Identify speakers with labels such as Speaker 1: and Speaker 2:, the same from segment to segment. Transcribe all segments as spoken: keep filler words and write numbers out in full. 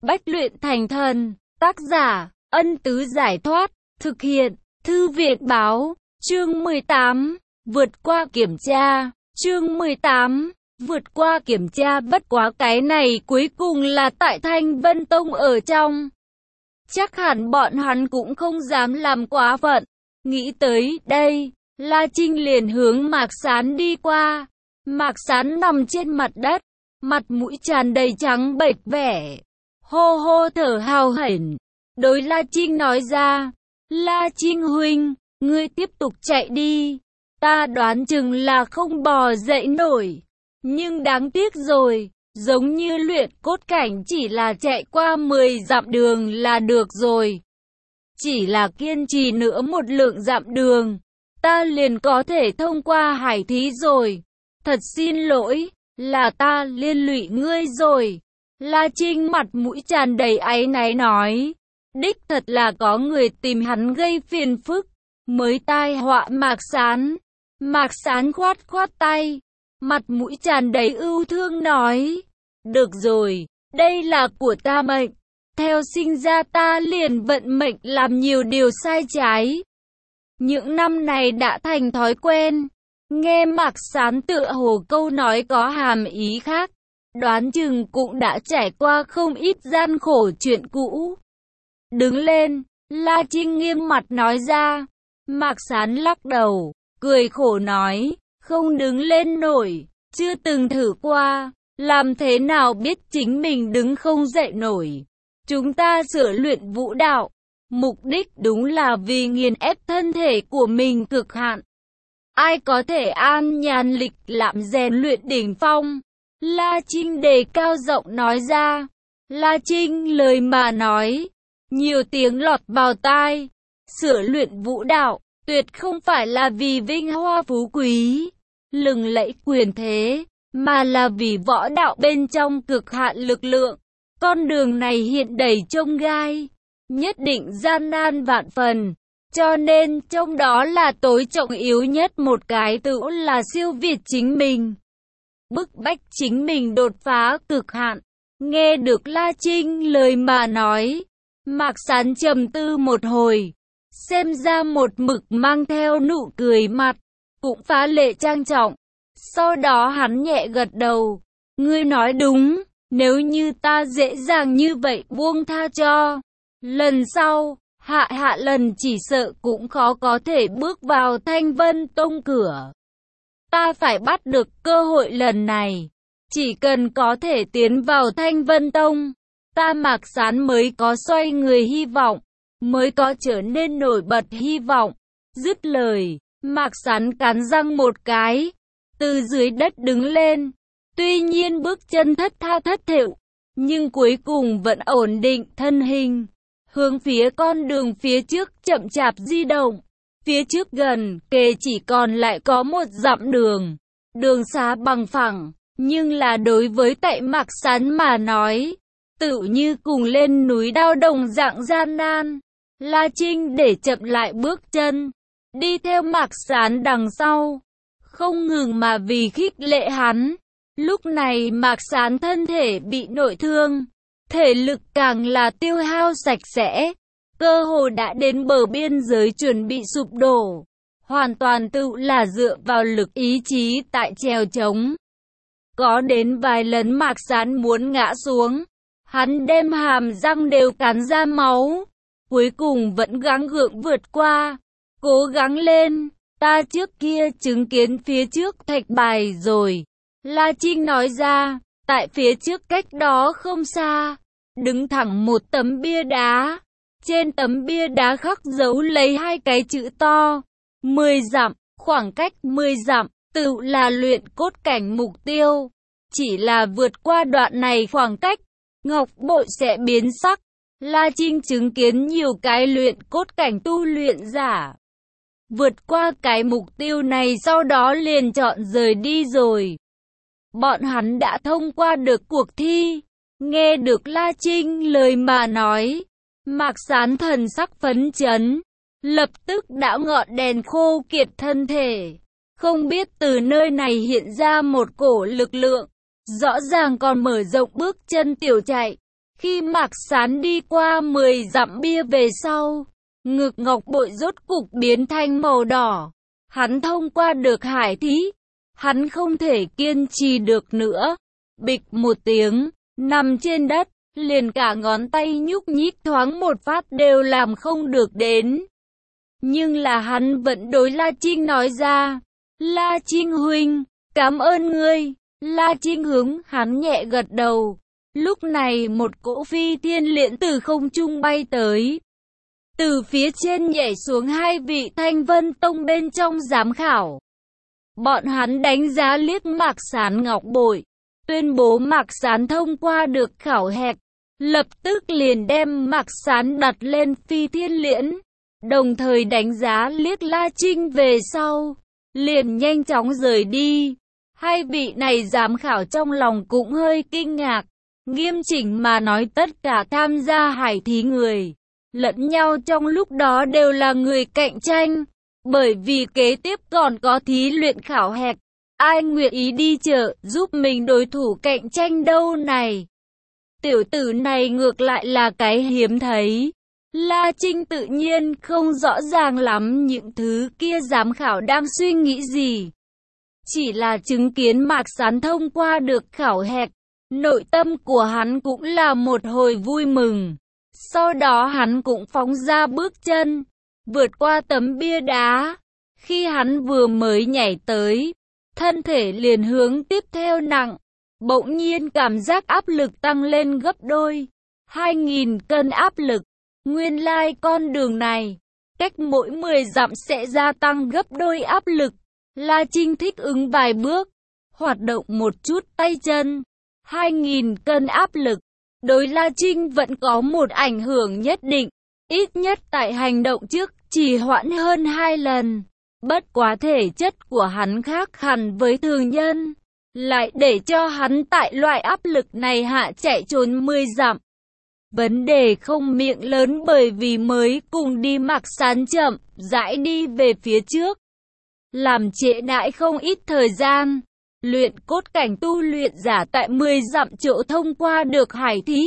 Speaker 1: bách luyện thành thần. Tác giả, Ân Tứ Giải Thoát. Thực hiện, Thư viện Báo. Chương mười tám. Vượt qua kiểm tra. Chương mười tám. Vượt qua kiểm tra. Bất quá cái này cuối cùng là tại Thanh Vân Tông ở trong. Chắc hẳn bọn hắn cũng không dám làm quá phận. Nghĩ tới đây, La Trinh liền hướng Mạc Sán đi qua. Mạc Sán nằm trên mặt đất, mặt mũi tràn đầy trắng bệch vẻ, hô hô thở hào hển. Đối La Trinh nói ra, La Trinh huynh, ngươi tiếp tục chạy đi. Ta đoán chừng là không bò dậy nổi. Nhưng đáng tiếc rồi, giống như luyện cốt cảnh chỉ là chạy qua mười dặm đường là được rồi. Chỉ là kiên trì nữa một lượng dặm đường, ta liền có thể thông qua hải thí rồi. Thật xin lỗi, là ta liên lụy ngươi rồi. La Trinh mặt mũi tràn đầy áy náy nói, đích thật là có người tìm hắn gây phiền phức, mới tai họa Mạc Sán. Mạc Sán khoát khoát tay, mặt mũi tràn đầy ưu thương nói, được rồi, đây là của ta mệnh. Theo sinh ra ta liền vận mệnh làm nhiều điều sai trái. Những năm này đã thành thói quen. Nghe Mạc Sán tựa hồ câu nói có hàm ý khác, đoán chừng cũng đã trải qua không ít gian khổ chuyện cũ. Đứng lên, La Trinh nghiêm mặt nói ra. Mạc Sán lắc đầu, cười khổ nói, không đứng lên nổi, chưa từng thử qua, làm thế nào biết chính mình đứng không dậy nổi. Chúng ta sửa luyện vũ đạo, mục đích đúng là vì nghiền ép thân thể của mình cực hạn. Ai có thể an nhàn lịch lãm rèn luyện đỉnh phong? La Trinh đề cao giọng nói ra. La Trinh lời mà nói, nhiều tiếng lọt vào tai. Sửa luyện vũ đạo, tuyệt không phải là vì vinh hoa phú quý, lừng lẫy quyền thế, mà là vì võ đạo bên trong cực hạn lực lượng. Con đường này hiện đầy chông gai, nhất định gian nan vạn phần, cho nên trong đó là tối trọng yếu nhất một cái tự là siêu việt chính mình, bức bách chính mình đột phá cực hạn. Nghe được La Trinh lời mà nói, Mạc Sán trầm tư một hồi, xem ra một mực mang theo nụ cười mặt, cũng phá lệ trang trọng. Sau đó hắn nhẹ gật đầu, ngươi nói đúng. Nếu như ta dễ dàng như vậy buông tha cho, lần sau, hạ hạ lần chỉ sợ cũng khó có thể bước vào Thanh Vân Tông cửa. Ta phải bắt được cơ hội lần này. Chỉ cần có thể tiến vào Thanh Vân Tông, ta Mạc Sán mới có xoay người hy vọng, mới có trở nên nổi bật hy vọng. Dứt lời, Mạc Sán cắn răng một cái, từ dưới đất đứng lên. Tuy nhiên bước chân thất tha thất thểu, nhưng cuối cùng vẫn ổn định thân hình, hướng phía con đường phía trước chậm chạp di động. Phía trước gần kề chỉ còn lại có một dặm đường, đường xá bằng phẳng, nhưng là đối với tại Mạc Sán mà nói, tự như cùng lên núi đao đồng dạng gian nan. La Trinh để chậm lại bước chân, đi theo Mạc Sán đằng sau, không ngừng mà vì khích lệ hắn. Lúc này Mạc Sán thân thể bị nội thương, thể lực càng là tiêu hao sạch sẽ, cơ hồ đã đến bờ biên giới chuẩn bị sụp đổ, hoàn toàn tự là dựa vào lực ý chí tại trèo trống. Có đến vài lần Mạc Sán muốn ngã xuống, hắn đem hàm răng đều cắn ra máu, cuối cùng vẫn gắng gượng vượt qua. Cố gắng lên, ta trước kia chứng kiến phía trước thạch bài rồi. La Trinh nói ra, tại phía trước cách đó không xa, đứng thẳng một tấm bia đá. Trên tấm bia đá khắc dấu lấy hai cái chữ to, mười dặm, khoảng cách mười dặm, tự là luyện cốt cảnh mục tiêu. Chỉ là vượt qua đoạn này khoảng cách, ngọc bội sẽ biến sắc. La Trinh chứng kiến nhiều cái luyện cốt cảnh tu luyện giả vượt qua cái mục tiêu này sau đó liền chọn rời đi rồi. Bọn hắn đã thông qua được cuộc thi. Nghe được La Trinh lời mà nói, Mạc Sán thần sắc phấn chấn, lập tức đã ngọn đèn khô kiệt thân thể. Không biết từ nơi này hiện ra một cổ lực lượng, rõ ràng còn mở rộng bước chân tiểu chạy. Khi Mạc Sán đi qua mười dặm bia về sau, ngực ngọc bội rốt cục biến thành màu đỏ. Hắn thông qua được hải thí. Hắn không thể kiên trì được nữa. Bịch một tiếng, nằm trên đất, liền cả ngón tay nhúc nhích thoáng một phát đều làm không được đến. Nhưng là hắn vẫn đối La Trinh nói ra, La Trinh huynh, cảm ơn ngươi. La Trinh hướng hắn nhẹ gật đầu. Lúc này một cỗ phi thiên liễn từ không trung bay tới. Từ phía trên nhảy xuống hai vị Thanh Vân Tông bên trong giám khảo. Bọn hắn đánh giá liếc Mạc Sán ngọc bội, tuyên bố Mạc Sán thông qua được khảo hạch, lập tức liền đem Mạc Sán đặt lên phi thiên liễn, đồng thời đánh giá liếc La Trinh về sau, liền nhanh chóng rời đi. Hai vị này giám khảo trong lòng cũng hơi kinh ngạc, nghiêm chỉnh mà nói tất cả tham gia hải thí người, lẫn nhau trong lúc đó đều là người cạnh tranh. Bởi vì kế tiếp còn có thí luyện khảo hạch, ai nguyện ý đi chợ giúp mình đối thủ cạnh tranh đâu này. Tiểu tử này ngược lại là cái hiếm thấy. La Trinh tự nhiên không rõ ràng lắm những thứ kia giám khảo đang suy nghĩ gì. Chỉ là chứng kiến Mạc Sán thông qua được khảo hạch, nội tâm của hắn cũng là một hồi vui mừng. Sau đó hắn cũng phóng ra bước chân, vượt qua tấm bia đá. Khi hắn vừa mới nhảy tới, thân thể liền hướng tiếp theo nặng. Bỗng nhiên cảm giác áp lực tăng lên gấp đôi. Hai nghìn cân áp lực. Nguyên lai con đường này, cách mỗi mười dặm sẽ gia tăng gấp đôi áp lực. La Trinh thích ứng vài bước, hoạt động một chút tay chân. Hai nghìn cân áp lực, đối La Trinh vẫn có một ảnh hưởng nhất định. Ít nhất tại hành động trước, trì hoãn hơn hai lần. Bất quá thể chất của hắn khác hẳn với thường nhân, lại để cho hắn tại loại áp lực này hạ chạy trốn mười dặm. Vấn đề không miệng lớn bởi vì mới cùng đi Mạc Sán chậm, rãi đi về phía trước. Làm trễ nải không ít thời gian. Luyện cốt cảnh tu luyện giả tại mười dặm chỗ thông qua được hải thí.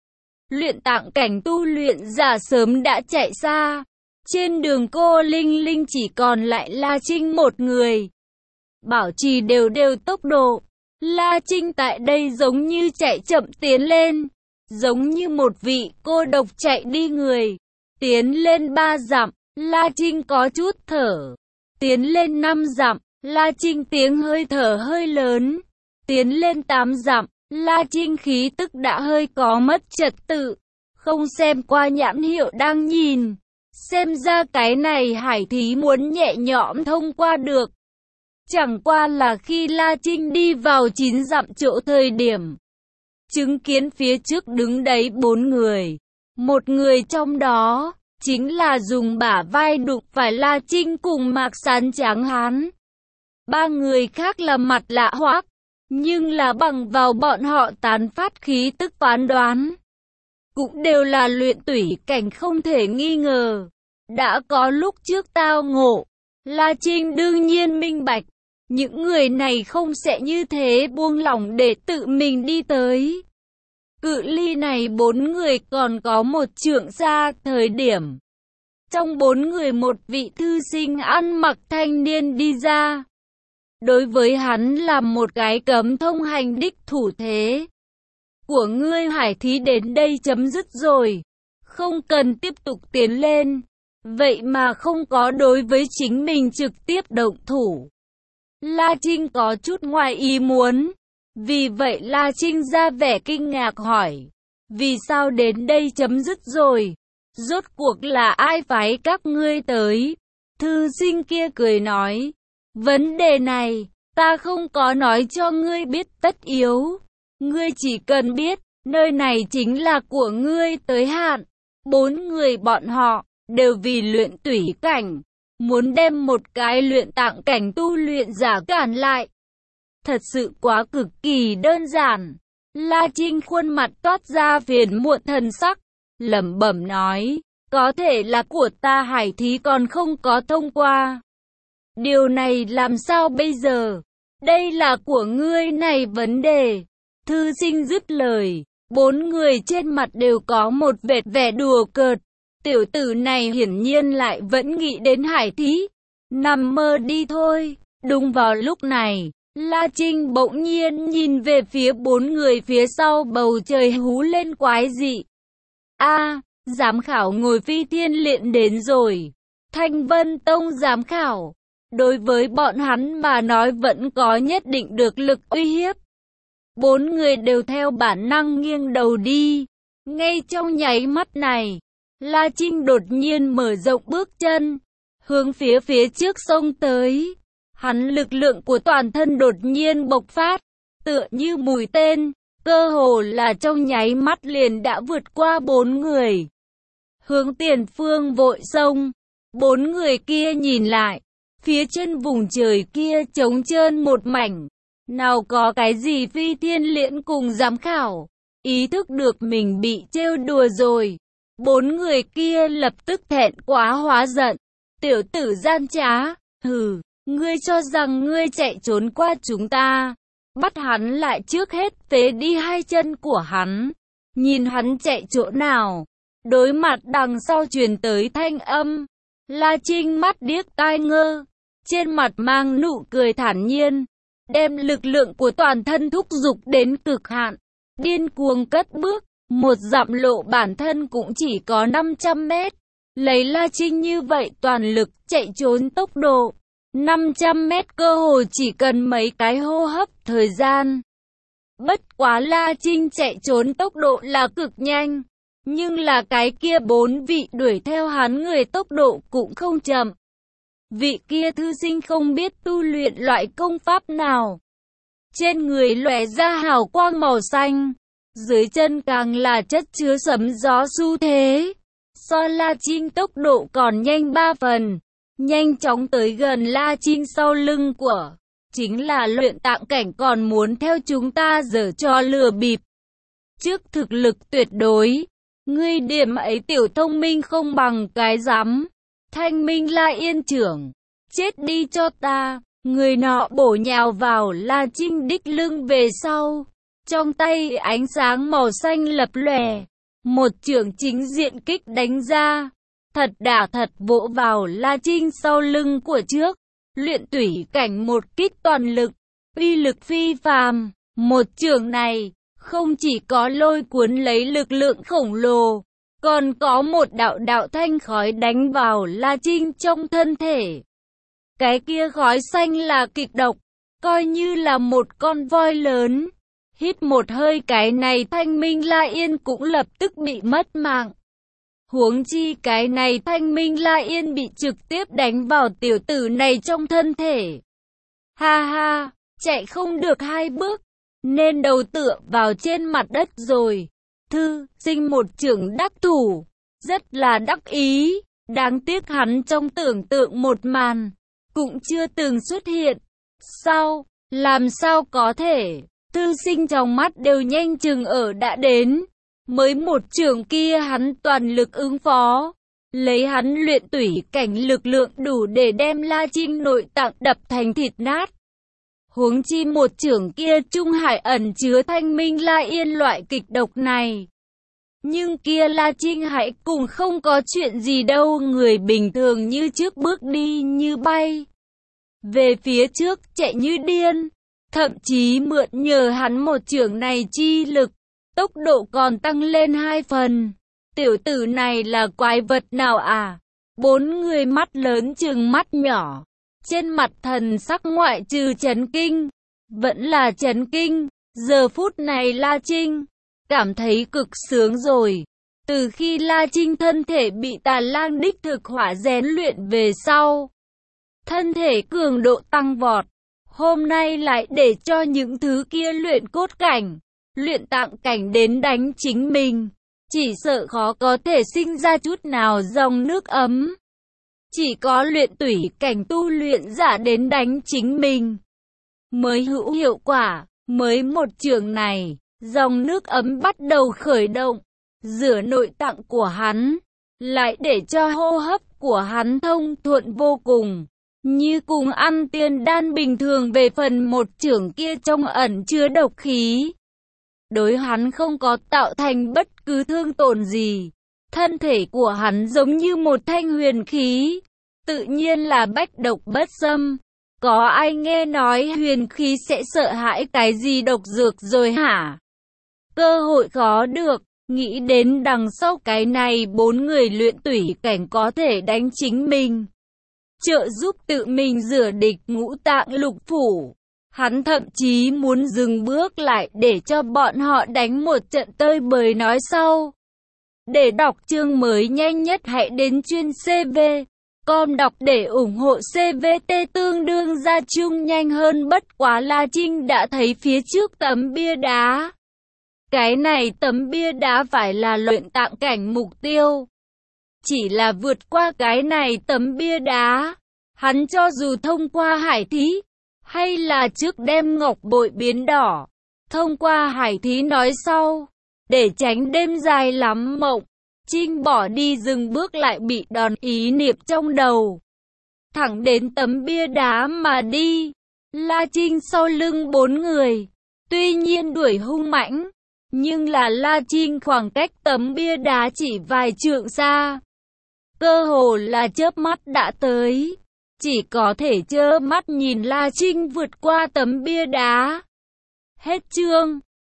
Speaker 1: Luyện tạng cảnh tu luyện giả sớm đã chạy xa. Trên đường cô Linh Linh chỉ còn lại La Trinh một người. Bảo trì đều đều tốc độ. La Trinh tại đây giống như chạy chậm tiến lên. Giống như một vị cô độc chạy đi người. Tiến lên ba dặm, La Trinh có chút thở. Tiến lên năm dặm, La Trinh tiếng hơi thở hơi lớn. Tiến lên tám dặm, La Trinh khí tức đã hơi có mất trật tự. Không xem qua nhãn hiệu đang nhìn. Xem ra cái này hải thí muốn nhẹ nhõm thông qua được. Chẳng qua là khi La Trinh đi vào chín dặm chỗ thời điểm. Chứng kiến phía trước đứng đấy bốn người. Một người trong đó, chính là dùng bả vai đụng phải La Trinh cùng Mạc Sán tráng hán. Ba người khác là mặt lạ hoắc, nhưng là bằng vào bọn họ tán phát khí tức phán đoán. Cũng đều là luyện tủy cảnh không thể nghi ngờ. Đã có lúc trước tao ngộ, La Trinh đương nhiên minh bạch. Những người này không sẽ như thế buông lỏng để tự mình đi tới. Cự ly này bốn người còn có một trượng xa thời điểm. Trong bốn người một vị thư sinh ăn mặc thanh niên đi ra. Đối với hắn là một cái cấm thông hành đích thủ thế. Của ngươi hải thí đến đây chấm dứt rồi. Không cần tiếp tục tiến lên. Vậy mà không có đối với chính mình trực tiếp động thủ. La Trinh có chút ngoài ý muốn. Vì vậy La Trinh ra vẻ kinh ngạc hỏi. Vì sao đến đây chấm dứt rồi? Rốt cuộc là ai phái các ngươi tới? Thư sinh kia cười nói. Vấn đề này, ta không có nói cho ngươi biết tất yếu. Ngươi chỉ cần biết, nơi này chính là của ngươi tới hạn. Bốn người bọn họ, đều vì luyện tủy cảnh. Muốn đem một cái luyện tạng cảnh tu luyện giả cản lại. Thật sự quá cực kỳ đơn giản. La Trinh khuôn mặt toát ra phiền muộn thần sắc, lẩm bẩm nói, có thể là của ta hải thí còn không có thông qua. Điều này làm sao bây giờ? Đây là của ngươi này vấn đề. Thư sinh dứt lời, Bốn người trên mặt đều có một vệt vẻ đùa cợt. Tiểu tử này hiển nhiên lại vẫn nghĩ đến Hải Thí. Nằm mơ đi thôi. Đúng vào lúc này, La Trinh bỗng nhiên nhìn về phía bốn người phía sau, bầu trời hú lên quái dị. A, giám khảo ngồi phi thiên liện đến rồi. Thanh Vân Tông giám khảo. Đối với bọn hắn mà nói vẫn có nhất định được lực uy hiếp. Bốn người đều theo bản năng nghiêng đầu đi. Ngay trong nháy mắt này, La Trinh đột nhiên mở rộng bước chân, hướng phía phía trước xông tới. Hắn lực lượng của toàn thân đột nhiên bộc phát, tựa như mũi tên, cơ hồ là trong nháy mắt liền đã vượt qua bốn người. Hướng tiền phương vội xông, bốn người kia nhìn lại, phía trên vùng trời kia trống trơn một mảnh. Nào có cái gì phi thiên liễn cùng giám khảo, ý thức được mình bị trêu đùa rồi. Bốn người kia lập tức thẹn quá hóa giận. Tiểu tử gian trá, hừ, ngươi cho rằng ngươi chạy trốn qua chúng ta. Bắt hắn lại trước hết phế đi hai chân của hắn. Nhìn hắn chạy chỗ nào. Đối mặt đằng sau truyền tới thanh âm. La Trinh mắt điếc tai ngơ. Trên mặt mang nụ cười thản nhiên. Đem lực lượng của toàn thân thúc giục đến cực hạn. Điên cuồng cất bước. Một dặm lộ bản thân cũng chỉ có năm trăm mét. Lấy La Trinh như vậy toàn lực chạy trốn tốc độ. năm trăm mét cơ hồ chỉ cần mấy cái hô hấp thời gian. Bất quá La Trinh chạy trốn tốc độ là cực nhanh. Nhưng là cái kia bốn vị đuổi theo hắn người tốc độ cũng không chậm. Vị kia thư sinh không biết tu luyện loại công pháp nào. Trên người lóe ra hào quang màu xanh. Dưới chân càng là chất chứa sấm gió xu thế. So La Trinh tốc độ còn nhanh ba phần. Nhanh chóng tới gần La Trinh sau lưng của. Chính là luyện tạng cảnh còn muốn theo chúng ta giở trò lừa bịp. Trước thực lực tuyệt đối. Ngươi điểm ấy tiểu thông minh không bằng cái rắm. Thanh Minh La Yên trưởng. Chết đi cho ta. Người nọ bổ nhào vào La Trinh đích lưng về sau. Trong tay ánh sáng màu xanh lập lòe. Một chưởng chính diện kích đánh ra. Thật đả thật vỗ vào La Trinh sau lưng của trước. Luyện tủy cảnh một kích toàn lực. Uy lực phi phàm. Một chưởng này không chỉ có lôi cuốn lấy lực lượng khổng lồ. Còn có một đạo đạo thanh khói đánh vào La Trinh trong thân thể. Cái kia khói xanh là kịch độc. Coi như là một con voi lớn. Hít một hơi cái này Thanh Minh La Yên cũng lập tức bị mất mạng. Huống chi cái này Thanh Minh La Yên bị trực tiếp đánh vào tiểu tử này trong thân thể. Ha ha, chạy không được hai bước, nên đầu tựa vào trên mặt đất rồi. Thư sinh một trưởng đắc thủ, rất là đắc ý. Đáng tiếc hắn trong tưởng tượng một màn, cũng chưa từng xuất hiện. Sao, làm sao có thể? Thư sinh trong mắt đều nhanh chừng ở đã đến. Mới một trường kia hắn toàn lực ứng phó. Lấy hắn luyện tủy cảnh lực lượng đủ để đem La Trinh nội tạng đập thành thịt nát. Huống chi một trường kia Trung Hải ẩn chứa Thanh Minh La Yên loại kịch độc này. Nhưng kia La Trinh hãy cùng không có chuyện gì đâu, người bình thường như trước bước đi như bay. Về phía trước chạy như điên. Thậm chí mượn nhờ hắn một chưởng này chi lực, tốc độ còn tăng lên hai phần. Tiểu tử này là quái vật nào à? Bốn người mắt lớn chừng mắt nhỏ. Trên mặt thần sắc ngoại trừ chấn kinh, vẫn là chấn kinh. Giờ phút này La Trinh cảm thấy cực sướng rồi. Từ khi La Trinh thân thể bị Tà Lang đích thực hỏa rèn luyện về sau, thân thể cường độ tăng vọt. Hôm nay lại để cho những thứ kia luyện cốt cảnh, luyện tạng cảnh đến đánh chính mình. Chỉ sợ khó có thể sinh ra chút nào dòng nước ấm. Chỉ có luyện tủy cảnh tu luyện giả đến đánh chính mình mới hữu hiệu quả. Mới một trường này, dòng nước ấm bắt đầu khởi động, rửa nội tạng của hắn, lại để cho hô hấp của hắn thông thuận vô cùng. Như cùng ăn tiên đan bình thường. Về phần một chưởng kia trong ẩn chứa độc khí, đối hắn không có tạo thành bất cứ thương tổn gì. Thân thể của hắn giống như một thanh huyền khí, tự nhiên là bách độc bất xâm. Có ai nghe nói huyền khí sẽ sợ hãi cái gì độc dược rồi hả? Cơ hội khó được, nghĩ đến đằng sau cái này bốn người luyện tủy cảnh có thể đánh chính mình, trợ giúp tự mình rửa địch ngũ tạng lục phủ. Hắn thậm chí muốn dừng bước lại để cho bọn họ đánh một trận tơi bời nói sau. Để đọc chương mới nhanh nhất hãy đến chuyên xê vê com đọc để ủng hộ xê vê tê tương đương ra chung nhanh hơn. Bất quá La Trinh đã thấy phía trước tấm bia đá. Cái này tấm bia đá phải là luyện tạng cảnh mục tiêu. Chỉ là vượt qua cái này tấm bia đá, hắn cho dù thông qua hải thí, hay là trước đem ngọc bội biến đỏ, thông qua hải thí nói sau, để tránh đêm dài lắm mộng. Trinh bỏ đi dừng bước lại bị đòn ý niệm trong đầu, thẳng đến tấm bia đá mà đi. La Trinh sau lưng bốn người, tuy nhiên đuổi hung mãnh, nhưng là La Trinh khoảng cách tấm bia đá chỉ vài trượng xa, cơ hồ là chớp mắt đã tới. Chỉ có thể trơ mắt nhìn La Trinh vượt qua tấm bia đá. Hết chương.